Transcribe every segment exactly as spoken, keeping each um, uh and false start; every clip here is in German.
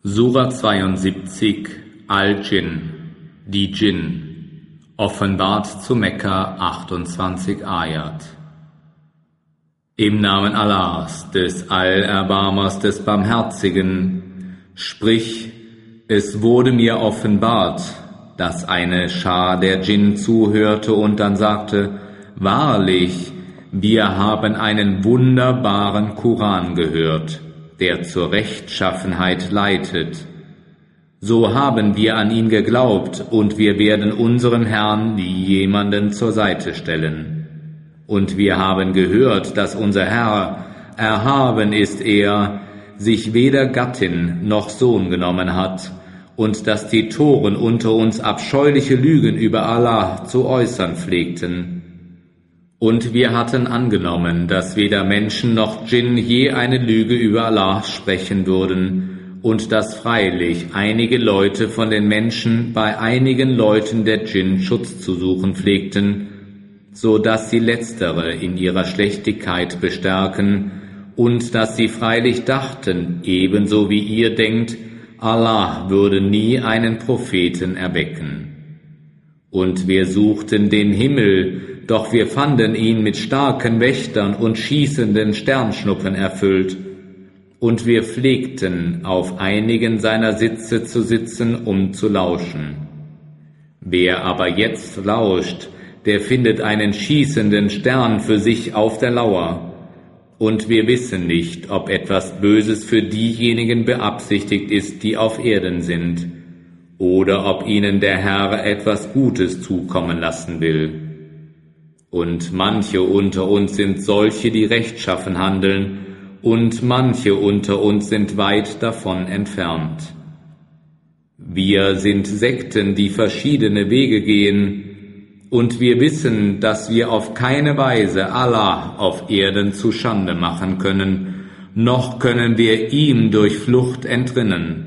Sura zweiundsiebzig Al-Dschinn, die Dschinn, offenbart zu Mekka, achtundzwanzig Ayat. Im Namen Allahs, des Allerbarmers, des Barmherzigen, sprich, es wurde mir offenbart, dass eine Schar der Dschinn zuhörte und dann sagte, wahrlich, wir haben einen wunderbaren Koran gehört, der zur Rechtschaffenheit leitet. So haben wir an ihn geglaubt, und wir werden unserem Herrn nie jemanden zur Seite stellen. Und wir haben gehört, dass unser Herr, erhaben ist er, sich weder Gattin noch Sohn genommen hat, und dass die Toren unter uns abscheuliche Lügen über Allah zu äußern pflegten. Und wir hatten angenommen, dass weder Menschen noch Djinn je eine Lüge über Allah sprechen würden, und dass freilich einige Leute von den Menschen bei einigen Leuten der Djinn Schutz zu suchen pflegten, so dass sie letztere in ihrer Schlechtigkeit bestärken, und dass sie freilich dachten, ebenso wie ihr denkt, Allah würde nie einen Propheten erwecken. Und wir suchten den Himmel, doch wir fanden ihn mit starken Wächtern und schießenden Sternschnuppen erfüllt, und wir pflegten, auf einigen seiner Sitze zu sitzen, um zu lauschen. Wer aber jetzt lauscht, der findet einen schießenden Stern für sich auf der Lauer, und wir wissen nicht, ob etwas Böses für diejenigen beabsichtigt ist, die auf Erden sind, oder ob ihnen der Herr etwas Gutes zukommen lassen will. Und manche unter uns sind solche, die rechtschaffen handeln, und manche unter uns sind weit davon entfernt. Wir sind Sekten, die verschiedene Wege gehen, und wir wissen, dass wir auf keine Weise Allah auf Erden zu Schande machen können, noch können wir ihm durch Flucht entrinnen.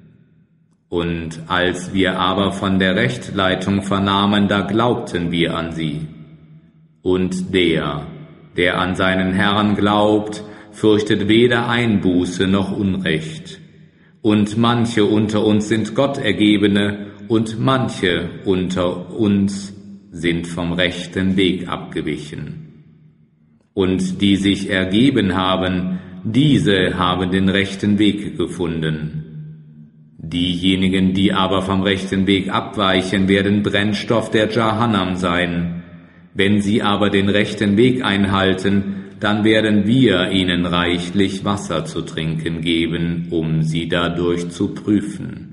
Und als wir aber von der Rechtleitung vernahmen, da glaubten wir an sie. Und der, der an seinen Herrn glaubt, fürchtet weder Einbuße noch Unrecht. Und manche unter uns sind Gottergebene, und manche unter uns sind vom rechten Weg abgewichen. Und die sich ergeben haben, diese haben den rechten Weg gefunden. Diejenigen, die aber vom rechten Weg abweichen, werden Brennstoff der Jahannam sein. Wenn sie aber den rechten Weg einhalten, dann werden wir ihnen reichlich Wasser zu trinken geben, um sie dadurch zu prüfen.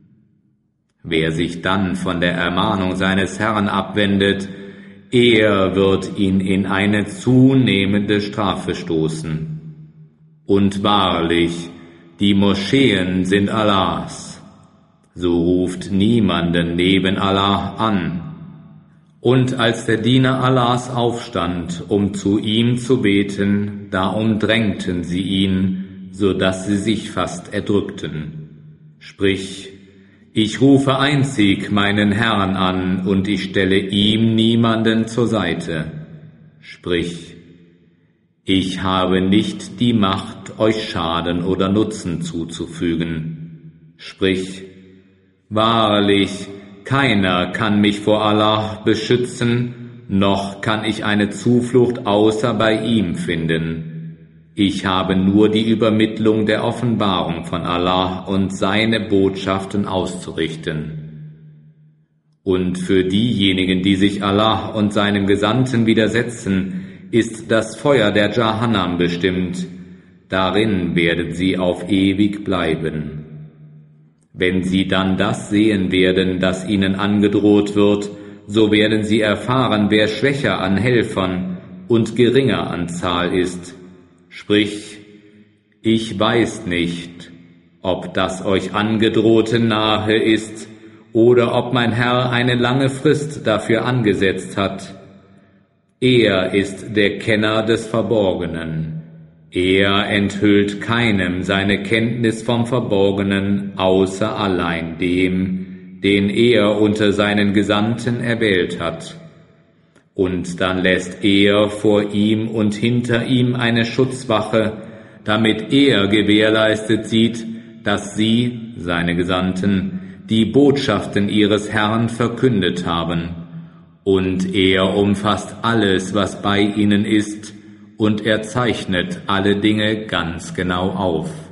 Wer sich dann von der Ermahnung seines Herrn abwendet, er wird ihn in eine zunehmende Strafe stoßen. Und wahrlich, die Moscheen sind Allahs, so ruft niemanden neben Allah an. Und als der Diener Allahs aufstand, um zu ihm zu beten, da umdrängten sie ihn, so dass sie sich fast erdrückten. Sprich, ich rufe einzig meinen Herrn an, und ich stelle ihm niemanden zur Seite. Sprich, ich habe nicht die Macht, euch Schaden oder Nutzen zuzufügen. Sprich, wahrlich, keiner kann mich vor Allah beschützen, noch kann ich eine Zuflucht außer bei ihm finden. Ich habe nur die Übermittlung der Offenbarung von Allah und seine Botschaften auszurichten. Und für diejenigen, die sich Allah und seinem Gesandten widersetzen, ist das Feuer der Jahannam bestimmt. Darin werden sie auf ewig bleiben. Wenn sie dann das sehen werden, das ihnen angedroht wird, so werden sie erfahren, wer schwächer an Helfern und geringer an Zahl ist. Sprich, ich weiß nicht, ob das euch Angedrohte nahe ist oder ob mein Herr eine lange Frist dafür angesetzt hat. Er ist der Kenner des Verborgenen. Er enthüllt keinem seine Kenntnis vom Verborgenen, außer allein dem, den er unter seinen Gesandten erwählt hat. Und dann lässt er vor ihm und hinter ihm eine Schutzwache, damit er gewährleistet sieht, dass sie, seine Gesandten, die Botschaften ihres Herrn verkündet haben, und er umfasst alles, was bei ihnen ist, und er zeichnet alle Dinge ganz genau auf.